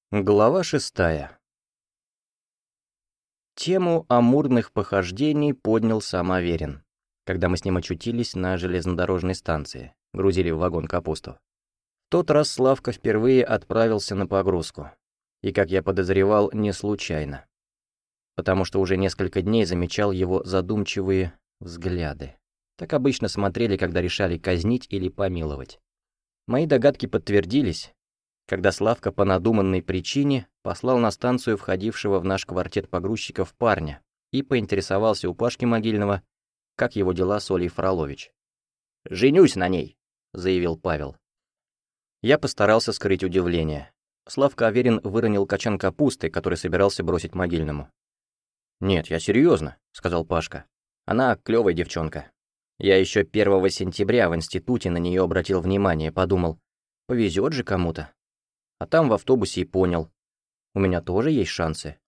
Глава 6. Тему амурных похождений поднял сам Аверин, когда мы с ним очутились на железнодорожной станции, грузили в вагон капусту. В тот раз Славка впервые отправился на погрузку, и, как я подозревал, не случайно, потому что уже несколько дней замечал его задумчивые взгляды. Так обычно смотрели, когда решали казнить или помиловать. Мои догадки подтвердились, когда Славка по надуманной причине послал на станцию входившего в наш квартет погрузчиков парня и поинтересовался у Пашки Могильного, как его дела с Олей Фролович. «Женюсь на ней», — заявил Павел. Я постарался скрыть удивление. Славка Аверин выронил качан капусты, который собирался бросить Могильному. «Нет, я серьезно», — сказал Пашка. «Она клевая девчонка. Я еще 1 сентября в институте на нее обратил внимание, подумал, повезет же кому-то. А там в автобусе и понял. У меня тоже есть шансы.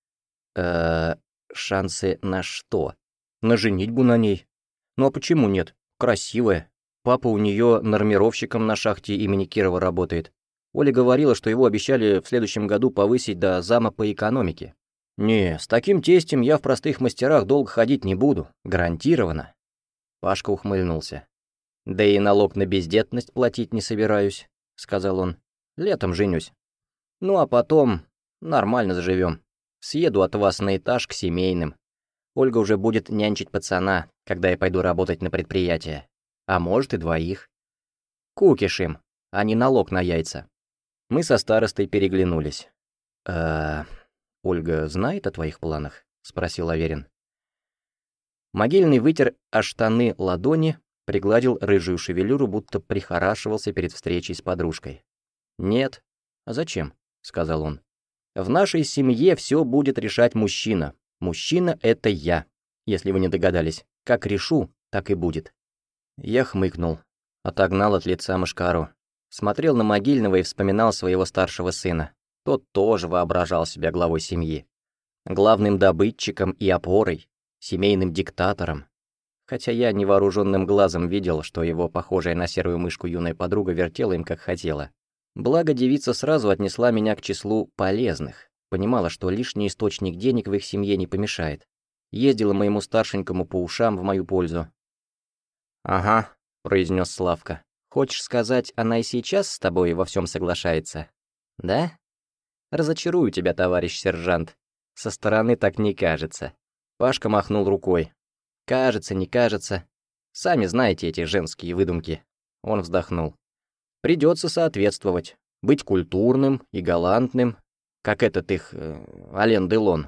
Шансы на что? На женитьбу на ней. Ну а почему нет? Красивая. Папа у нее нормировщиком на шахте имени Кирова работает. Оля говорила, что его обещали в следующем году повысить до зама по экономике. Не, с таким тестем я в простых мастерах долго ходить не буду. Гарантированно. Пашка ухмыльнулся. Да и налог на бездетность платить не собираюсь, сказал он. Летом женюсь. Ну а потом нормально заживем. Съеду от вас на этаж к семейным. Ольга уже будет нянчить пацана, когда я пойду работать на предприятие. А может и двоих. Кукиш им, а не налог на яйца. Мы со старостой переглянулись. Ольга знает о твоих планах?» — спросил Аверин. Могильный вытер о штаны ладони, пригладил рыжую шевелюру, будто прихорашивался перед встречей с подружкой. «Нет. А зачем?» — сказал он. «В нашей семье все будет решать мужчина. Мужчина — это я. Если вы не догадались, как решу, так и будет». Я хмыкнул, отогнал от лица мошкару. Смотрел на Могильного и вспоминал своего старшего сына. Тот тоже воображал себя главой семьи. Главным добытчиком и опорой, семейным диктатором. Хотя я невооруженным глазом видел, что его похожая на серую мышку юная подруга вертела им как хотела. Благо девица сразу отнесла меня к числу полезных, понимала, что лишний источник денег в их семье не помешает. Ездила моему старшенькому по ушам в мою пользу. «Ага», — произнес Славка. «Хочешь сказать, она и сейчас с тобой во всем соглашается? Да? Разочарую тебя, товарищ сержант. Со стороны так не кажется». Пашка махнул рукой. «Кажется, не кажется. Сами знаете эти женские выдумки». Он вздохнул. «Придется соответствовать, быть культурным и галантным, как этот их Ален Делон».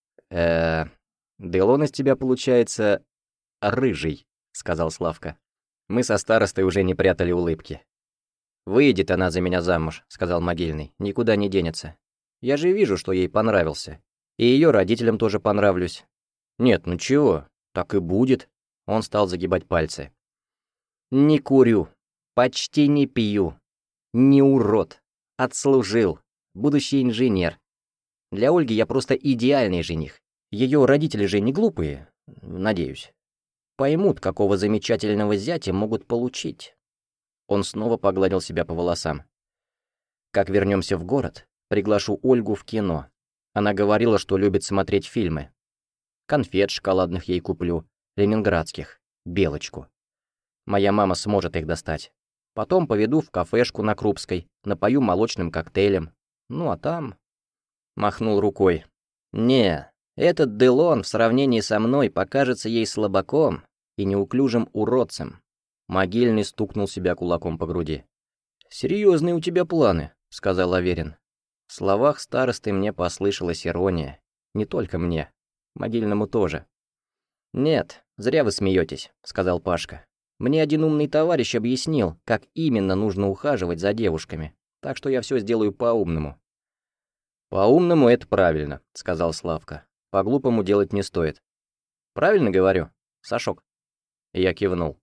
Делон из тебя получается рыжий», — сказал Славка. Мы со старостой уже не прятали улыбки. «Выйдет она за меня замуж», — сказал Могильный, — «никуда не денется. Я же вижу, что ей понравился. И ее родителям тоже понравлюсь». «Нет, ну чего, так и будет». Он стал загибать пальцы. «Не курю, почти не пью, не урод, отслужил, будущий инженер. Для Ольги я просто идеальный жених. Ее родители же не глупые, надеюсь. Поймут, какого замечательного зятя могут получить». Он снова погладил себя по волосам. «Как вернемся в город, приглашу Ольгу в кино. Она говорила, что любит смотреть фильмы. Конфет шоколадных ей куплю, ленинградских, белочку. Моя мама сможет их достать. Потом поведу в кафешку на Крупской, напою молочным коктейлем. Ну а там...» Махнул рукой. «Не, этот Делон в сравнении со мной покажется ей слабаком и неуклюжим уродцем». Могильный стукнул себя кулаком по груди. «Серьезные у тебя планы», — сказал Аверин. В словах старосты мне послышалась ирония. Не только мне, Могильному тоже. «Нет, зря вы смеетесь», — сказал Пашка. «Мне один умный товарищ объяснил, как именно нужно ухаживать за девушками, так что я все сделаю по-умному». «По-умному это правильно», — сказал Славка. «По-глупому делать не стоит». «Правильно говорю, Сашок?» Я кивнул.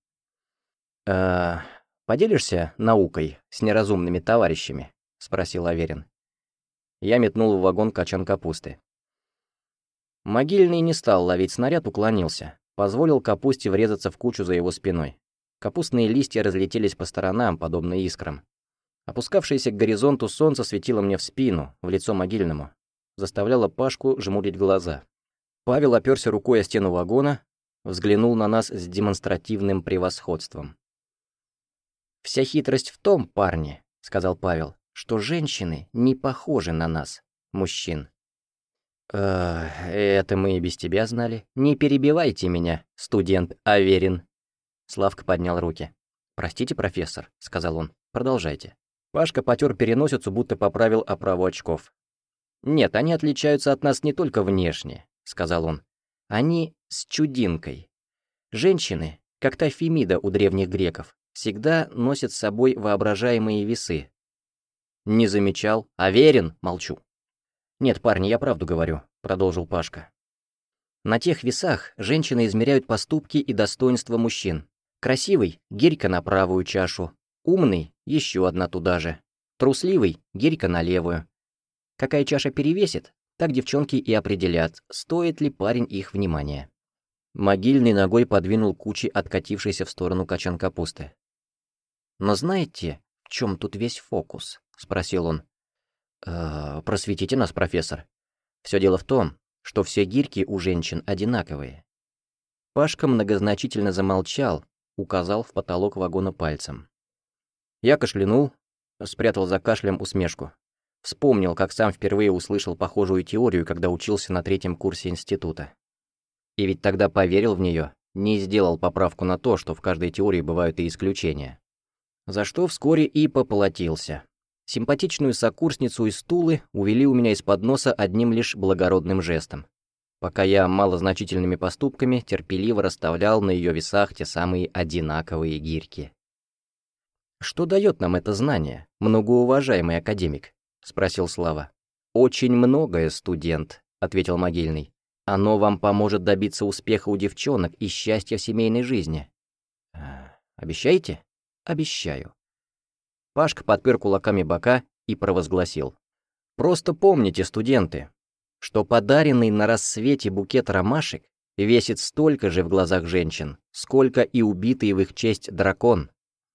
Поделишься наукой с неразумными товарищами?» — спросил Аверин. Я метнул в вагон качан капусты. Могильный не стал ловить снаряд, уклонился. Позволил капусте врезаться в кучу за его спиной. Капустные листья разлетелись по сторонам, подобно искрам. Опускавшееся к горизонту солнце светило мне в спину, в лицо Могильному. Заставляло Пашку жмурить глаза. Павел оперся рукой о стену вагона, взглянул на нас с демонстративным превосходством. «Вся хитрость в том, парни, — сказал Павел, — что женщины не похожи на нас, мужчин». Это мы и без тебя знали. Не перебивайте меня, студент Аверин». Славка поднял руки. «Простите, профессор», — сказал он, — «продолжайте». Пашка потер переносицу, будто поправил оправу очков. «Нет, они отличаются от нас не только внешне», — сказал он. «Они с чудинкой. Женщины, как та Фемида у древних греков, всегда носят с собой воображаемые весы». «Не замечал. Аверин, молчу». «Нет, парни, я правду говорю», — продолжил Пашка. «На тех весах женщины измеряют поступки и достоинства мужчин. Красивый — гирька на правую чашу, умный — еще одна туда же, трусливый — гирька на левую. Какая чаша перевесит, так девчонки и определят, стоит ли парень их внимания». Могильный ногой подвинул кучи откатившейся в сторону качан капусты. «Но знаете, в чем тут весь фокус?» — спросил он. Просветите нас, профессор. Все дело в том, что все гирьки у женщин одинаковые». Пашка многозначительно замолчал, указал в потолок вагона пальцем. Я кашлянул, спрятал за кашлем усмешку. Вспомнил, как сам впервые услышал похожую теорию, когда учился на 3-м курсе института. И ведь тогда поверил в нее, не сделал поправку на то, что в каждой теории бывают и исключения. За что вскоре и поплатился. Симпатичную сокурсницу из Тулы увели у меня из-под носа одним лишь благородным жестом, пока я малозначительными поступками терпеливо расставлял на ее весах те самые одинаковые гирьки. «Что дает нам это знание, многоуважаемый академик?» — спросил Слава. «Очень многое, студент», — ответил Могильный. «Оно вам поможет добиться успеха у девчонок и счастья в семейной жизни». «Обещаете?» «Обещаю». Пашка подпер кулаками бока и провозгласил. «Просто помните, студенты, что подаренный на рассвете букет ромашек весит столько же в глазах женщин, сколько и убитый в их честь дракон».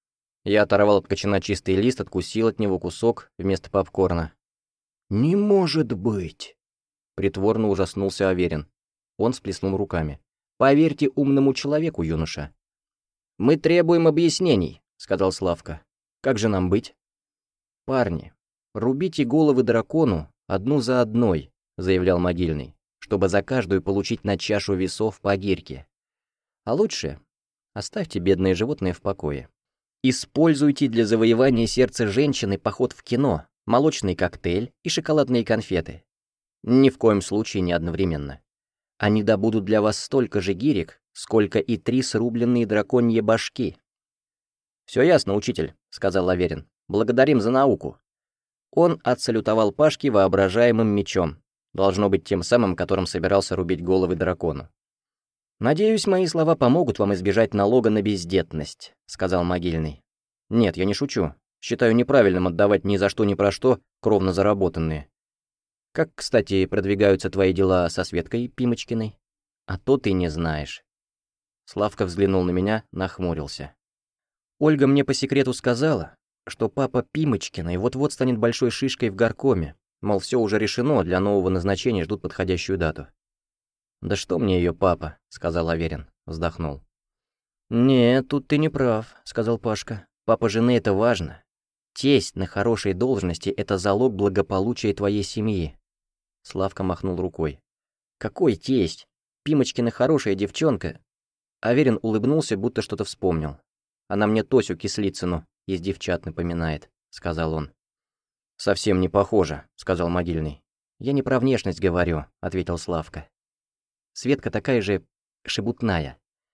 Я оторвал от кочана чистый лист, откусил от него кусок вместо попкорна. «Не может быть!» — притворно ужаснулся Аверин. Он сплеснул руками. «Поверьте умному человеку, юноша». «Мы требуем объяснений», — сказал Славка. «Как же нам быть?» «Парни, рубите головы дракону одну за одной», — заявлял Могильный, «чтобы за каждую получить на чашу весов по гирьке. А лучше оставьте бедное животное в покое. Используйте для завоевания сердца женщины поход в кино, молочный коктейль и шоколадные конфеты. Ни в коем случае не одновременно. Они добудут для вас столько же гирек, сколько и 3 срубленные драконьи башки». «Все ясно, учитель», — сказал Аверин. «Благодарим за науку». Он отсалютовал Пашке воображаемым мечом, должно быть тем самым, которым собирался рубить головы дракону. «Надеюсь, мои слова помогут вам избежать налога на бездетность», — сказал Могильный. «Нет, я не шучу. Считаю неправильным отдавать ни за что ни про что кровно заработанные. Как, кстати, продвигаются твои дела со Светкой Пимочкиной? А то ты не знаешь». Славка взглянул на меня, нахмурился. «Ольга мне по секрету сказала, что папа Пимочкиной вот-вот станет большой шишкой в горкоме, мол, все уже решено, для нового назначения ждут подходящую дату». «Да что мне ее папа», — сказал Аверин, вздохнул. «Нет, тут ты не прав», — сказал Пашка. «Папа жены — это важно. Тесть на хорошей должности — это залог благополучия твоей семьи». Славка махнул рукой. «Какой тесть? Пимочкина хорошая девчонка». Аверин улыбнулся, будто что-то вспомнил. «Она мне Тосю Кислицыну из девчат напоминает», — сказал он. «Совсем не похоже», — сказал Могильный. «Я не про внешность говорю», — ответил Славка. «Светка такая же шебутная.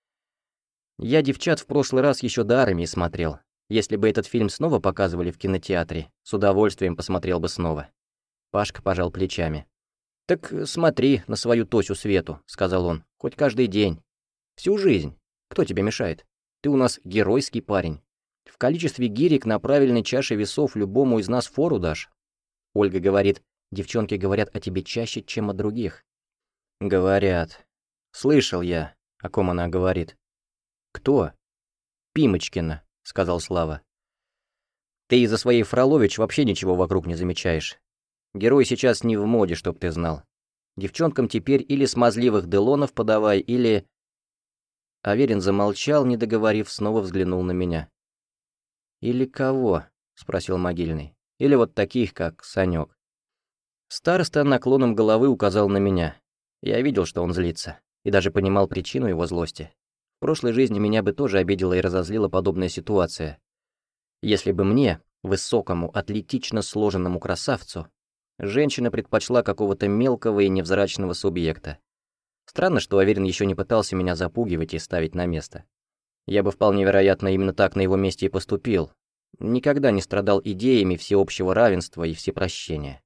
Я девчат в прошлый раз еще до армии смотрел. Если бы этот фильм снова показывали в кинотеатре, с удовольствием посмотрел бы снова». Пашка пожал плечами. «Так смотри на свою Тосю Свету», — сказал он, — «хоть каждый день. Всю жизнь. Кто тебе мешает? Ты у нас геройский парень. В количестве гирек на правильной чаше весов любому из нас фору дашь». Ольга говорит, девчонки говорят о тебе чаще, чем о других. «Говорят. Слышал я, о ком она говорит». «Кто?» «Пимочкина», — сказал Слава. Ты из-за своей Фролович вообще ничего вокруг не замечаешь. Герой сейчас не в моде, чтоб ты знал. Девчонкам теперь или смазливых Делонов подавай, или...» Аверин замолчал, не договорив, снова взглянул на меня. «Или кого?» — спросил Могильный. «Или вот таких, как Санёк?» Староста наклоном головы указал на меня. Я видел, что он злится, и даже понимал причину его злости. В прошлой жизни меня бы тоже обидела и разозлила подобная ситуация. Если бы мне, высокому, атлетично сложенному красавцу, женщина предпочла какого-то мелкого и невзрачного субъекта. Странно, что Аверин еще не пытался меня запугивать и ставить на место. Я бы вполне вероятно именно так на его месте и поступил. Никогда не страдал идеями всеобщего равенства и всепрощения.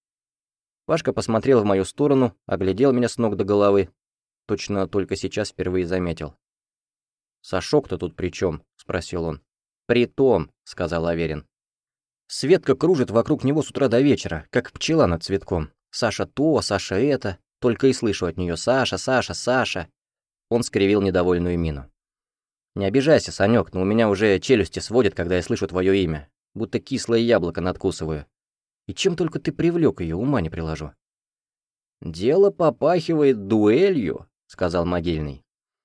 Пашка посмотрел в мою сторону, оглядел меня с ног до головы. Точно только сейчас впервые заметил. «Сашок-то тут при чем?» — спросил он. «При том», — сказал Аверин. Светка кружит вокруг него с утра до вечера, как пчела над цветком. Саша то, Саша это. Только и слышу от нее: «Саша, Саша, Саша». Он скривил недовольную мину. «Не обижайся, Санёк, но у меня уже челюсти сводят, когда я слышу твое имя. Будто кислое яблоко надкусываю. И чем только ты привлек ее, ума не приложу». «Дело попахивает дуэлью», — сказал Могильный.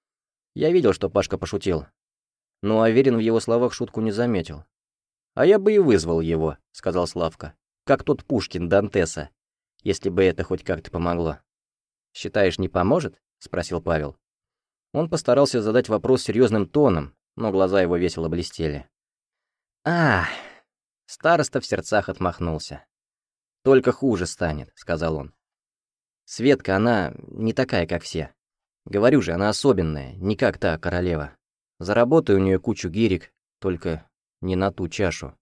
Я видел, что Пашка пошутил. Но Аверин в его словах шутку не заметил. «А я бы и вызвал его», — сказал Славка. «Как тот Пушкин Дантеса, если бы это хоть как-то помогло». «Считаешь, не поможет?» — спросил Павел. Он постарался задать вопрос серьезным тоном, но глаза его весело блестели. «А, староста в сердцах отмахнулся. «Только хуже станет», — сказал он. «Светка, она не такая, как все. Говорю же, она особенная, не как та королева. Заработай у нее кучу гирек, только не на ту чашу».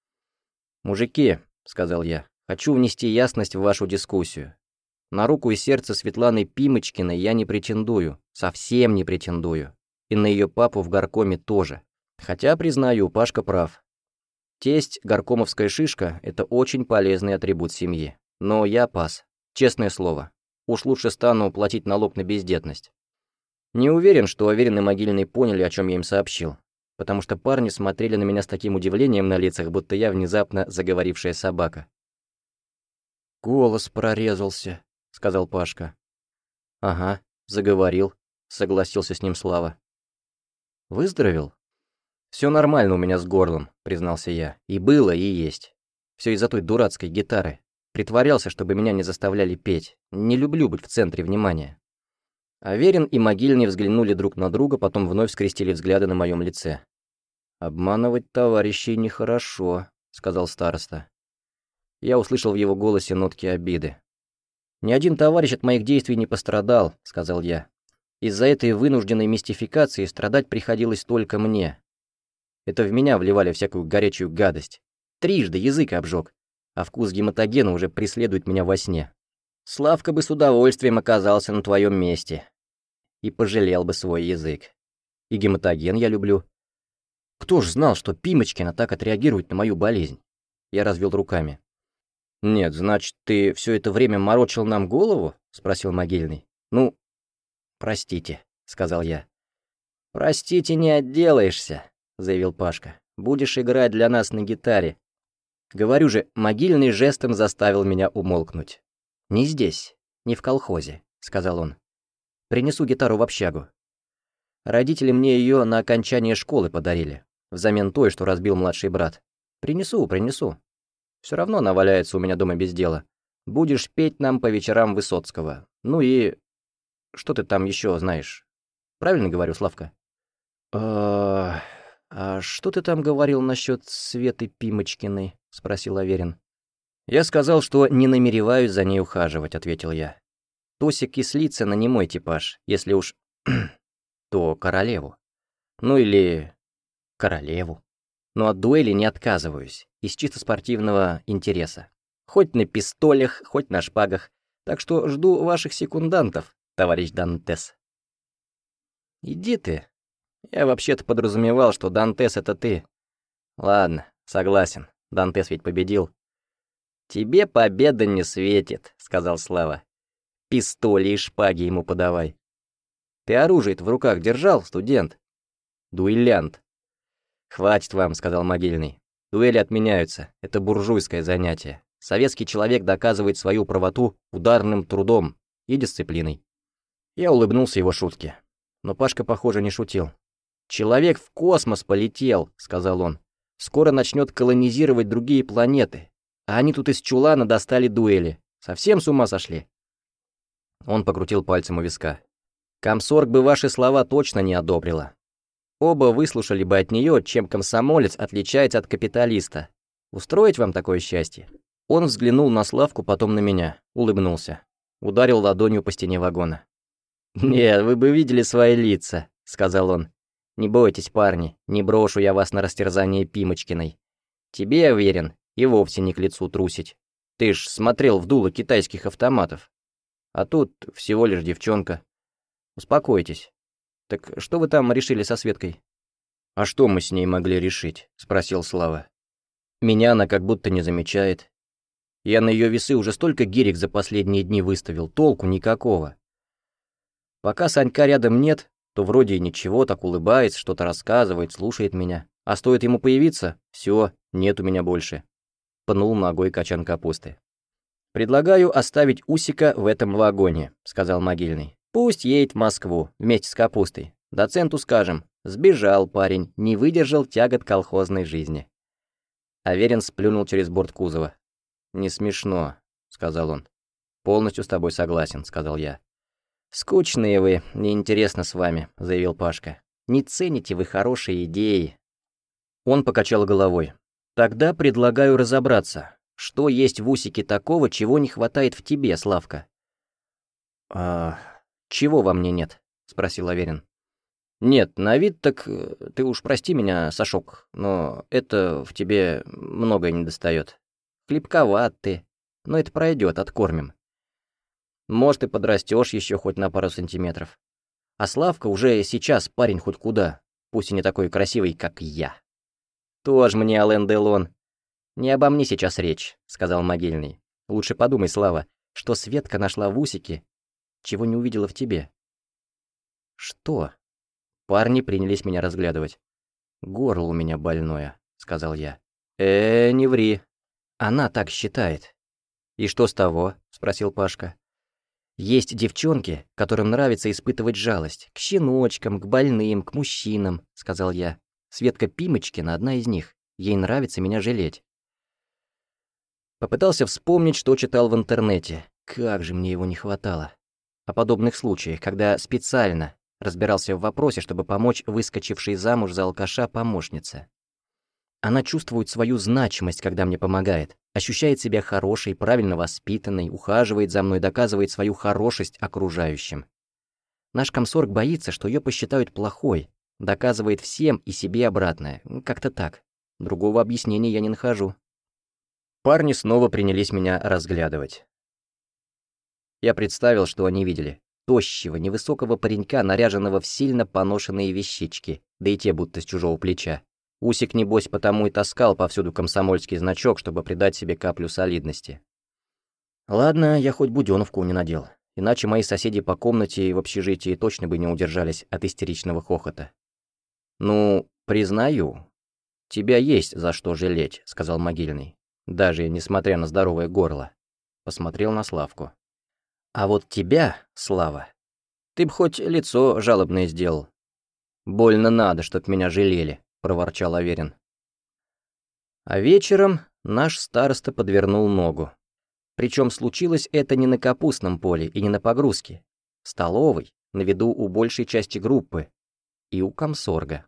«Мужики», — сказал я, — «хочу внести ясность в вашу дискуссию. На руку и сердце Светланы Пимочкиной я не претендую, совсем не претендую. И на ее папу в горкоме тоже. Хотя, признаю, Пашка прав. Тесть, горкомовская шишка — это очень полезный атрибут семьи. Но я пас. Честное слово. Уж лучше стану платить налог на бездетность». Не уверен, что Аверин и Могильный поняли, о чем я им сообщил, потому что парни смотрели на меня с таким удивлением на лицах, будто я внезапно заговорившая собака. «Голос прорезался», — сказал Пашка. «Ага, заговорил», — согласился с ним Слава. «Выздоровел?» «Все нормально у меня с горлом», — признался я. «И было, и есть. Все из-за той дурацкой гитары. Притворялся, чтобы меня не заставляли петь. Не люблю быть в центре внимания». Аверин и Могильный взглянули друг на друга, потом вновь скрестили взгляды на моем лице. «Обманывать товарищей нехорошо», — сказал староста. Я услышал в его голосе нотки обиды. «Ни один товарищ от моих действий не пострадал», — сказал я. «Из-за этой вынужденной мистификации страдать приходилось только мне. Это в меня вливали всякую горячую гадость. Трижды язык обжег, а вкус гематогена уже преследует меня во сне. Славка бы с удовольствием оказался на твоем месте и пожалел бы свой язык. И гематоген я люблю. Кто ж знал, что Пимочкина так отреагирует на мою болезнь?» Я развел руками. «Нет, значит, ты все это время морочил нам голову?» — спросил Могильный. «Ну, простите», — сказал я. «Простите, не отделаешься», — заявил Пашка. «Будешь играть для нас на гитаре». Говорю же, Могильный жестом заставил меня умолкнуть. «Не здесь, не в колхозе», — сказал он. «Принесу гитару в общагу. Родители мне ее на окончание школы подарили, взамен той, что разбил младший брат. Принесу. Все равно она валяется у меня дома без дела. Будешь петь нам по вечерам Высоцкого. Ну и... что ты там еще знаешь? Правильно говорю, Славка?» «А что ты там говорил насчет Светы Пимочкиной?» — спросил Аверин. «Я сказал, что не намереваюсь за ней ухаживать», — ответил я. «Тося Кислицына не мой типаж, если уж... то королеву. Ну или... королеву. Но от дуэли не отказываюсь, из чисто спортивного интереса. Хоть на пистолях, хоть на шпагах. Так что жду ваших секундантов, товарищ Дантес». «Иди ты. Я вообще-то подразумевал, что Дантес — это ты». «Ладно, согласен, Дантес ведь победил». «Тебе победа не светит», — сказал Слава. «Пистоли и шпаги ему подавай». «Ты оружие-то в руках держал, студент?» «Дуэлянт». «Хватит вам», — сказал Могильный. Дуэли отменяются. Это буржуйское занятие. Советский человек доказывает свою правоту ударным трудом и дисциплиной. Я улыбнулся его шутке. Но Пашка, похоже, не шутил. «Человек в космос полетел», — сказал он. «Скоро начнет колонизировать другие планеты. А они тут из чулана достали дуэли. Совсем с ума сошли?» Он покрутил пальцем у виска. «Комсорг бы ваши слова точно не одобрила. Оба выслушали бы от нее, чем комсомолец отличается от капиталиста. Устроить вам такое счастье?» Он взглянул на Славку, потом на меня, улыбнулся. Ударил ладонью по стене вагона. «Нет, вы бы видели свои лица», — сказал он. «Не бойтесь, парни, не брошу я вас на растерзание Пимочкиной. Тебе, я уверен, и вовсе не к лицу трусить. Ты ж смотрел в дуло китайских автоматов. А тут всего лишь девчонка. Успокойтесь. Так что вы там решили со Светкой?» «А что мы с ней могли решить?» — спросил Слава. «Меня она как будто не замечает. Я на ее весы уже столько гирек за последние дни выставил, толку никакого. Пока Санька рядом нет, то вроде и ничего, так улыбается, что-то рассказывает, слушает меня. А стоит ему появиться, все, нет у меня больше». Пнул ногой качан капусты. «Предлагаю оставить Усика в этом вагоне», — сказал Могильный. «Пусть едет в Москву вместе с капустой. Доценту скажем, сбежал парень, не выдержал тягот колхозной жизни». Аверин сплюнул через борт кузова. «Не смешно», — сказал он. «Полностью с тобой согласен», — сказал я. «Скучные вы, неинтересно с вами», — заявил Пашка. «Не цените вы хорошие идеи». Он покачал головой. «Тогда предлагаю разобраться, что есть в Усике такого, чего не хватает в тебе, Славка». «А чего во мне нет?» — спросил Аверин. «Нет, на вид так, ты уж прости меня, Сашок, но это в тебе многое недостает. Хлебковат ты, но это пройдет, откормим. Может, и подрастешь еще хоть на пару сантиметров. А Славка уже сейчас парень хоть куда, пусть и не такой красивый, как я». «Тоже мне, Ален Делон. Не обо мне сейчас речь», — сказал Могильный. «Лучше подумай, Слава, что Светка нашла в Усике, чего не увидела в тебе». «Что?» Парни принялись меня разглядывать. «Горло у меня больное», — сказал я. Не ври. Она так считает». «И что с того?» — спросил Пашка. «Есть девчонки, которым нравится испытывать жалость. К щеночкам, к больным, к мужчинам», — сказал я. «Светка Пимочкина одна из них. Ей нравится меня жалеть». Попытался вспомнить, что читал в интернете. Как же мне его не хватало. О подобных случаях, когда специально разбирался в вопросе, чтобы помочь выскочившей замуж за алкаша помощнице. Она чувствует свою значимость, когда мне помогает, ощущает себя хорошей, правильно воспитанной, ухаживает за мной, доказывает свою хорошесть окружающим. Наш комсорг боится, что ее посчитают плохой, доказывает всем и себе обратное. Как-то так. Другого объяснения я не нахожу. Парни снова принялись меня разглядывать. Я представил, что они видели. Тощего, невысокого паренька, наряженного в сильно поношенные вещички, да и те будто с чужого плеча. Усик, небось, потому и таскал повсюду комсомольский значок, чтобы придать себе каплю солидности. Ладно, я хоть будёновку не надел, иначе мои соседи по комнате и в общежитии точно бы не удержались от истеричного хохота. «Ну, признаю, тебя есть за что жалеть», — сказал Могильный, даже несмотря на здоровое горло. Посмотрел на Славку. «А вот тебя, Слава, ты б хоть лицо жалобное сделал. Больно надо, чтоб меня жалели», — проворчал Аверин. А вечером наш староста подвернул ногу. Причем случилось это не на капустном поле и не на погрузке. В столовой, на виду у большей части группы. И у комсорга.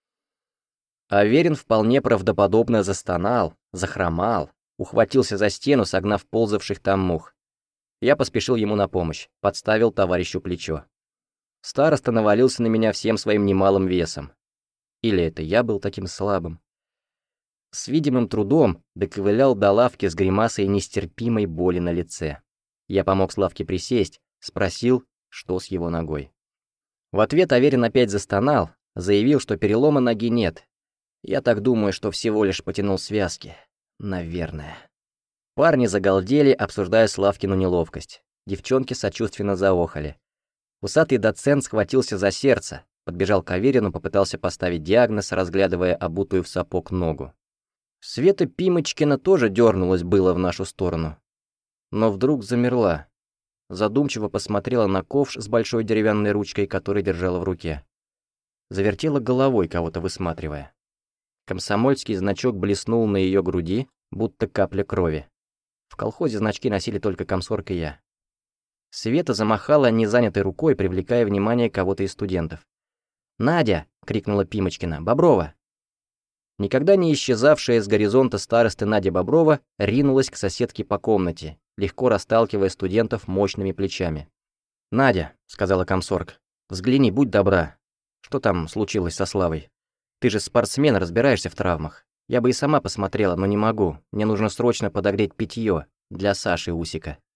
Аверин вполне правдоподобно застонал, захромал, ухватился за стену, согнав ползавших там мух. Я поспешил ему на помощь, подставил товарищу плечо. Староста навалился на меня всем своим немалым весом. Или это я был таким слабым? С видимым трудом доковылял до лавки с гримасой нестерпимой боли на лице. Я помог Славке присесть, спросил, что с его ногой. В ответ Аверин опять застонал, заявил, что перелома ноги нет. Я так думаю, что всего лишь потянул связки. Наверное. Парни загалдели, обсуждая Славкину неловкость. Девчонки сочувственно заохали. Усатый доцент схватился за сердце, подбежал к Аверину, попытался поставить диагноз, разглядывая обутую в сапог ногу. Света Пимочкина тоже дернулась было в нашу сторону, но вдруг замерла. Задумчиво посмотрела на ковш с большой деревянной ручкой, который держала в руке. Завертела головой, кого-то высматривая. Комсомольский значок блеснул на ее груди, будто капля крови. В колхозе значки носили только комсорг и я. Света замахала незанятой рукой, привлекая внимание кого-то из студентов. «Надя!» — крикнула Пимочкина. «Боброва!» Никогда не исчезавшая с горизонта старосты Надя Боброва ринулась к соседке по комнате, легко расталкивая студентов мощными плечами. «Надя», — сказала комсорг, — «взгляни, будь добра. Что там случилось со Славой? Ты же спортсмен, разбираешься в травмах. Я бы и сама посмотрела, но не могу. Мне нужно срочно подогреть питье для Саши Усика».